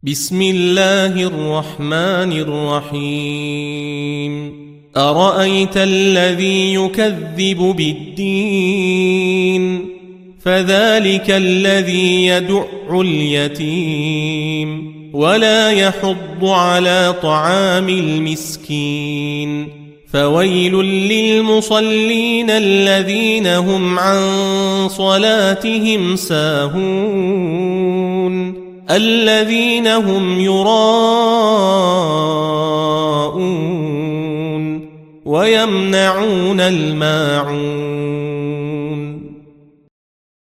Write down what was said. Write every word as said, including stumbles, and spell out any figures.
بسم الله الرحمن الرحيم أرأيت الذي يكذب بالدين فذلك الذي يدع اليتيم ولا يحض على طعام المسكين فويل للمصلين الذين هم عن صلاتهم ساهون الذين هم يراءون ويمنعون الماعون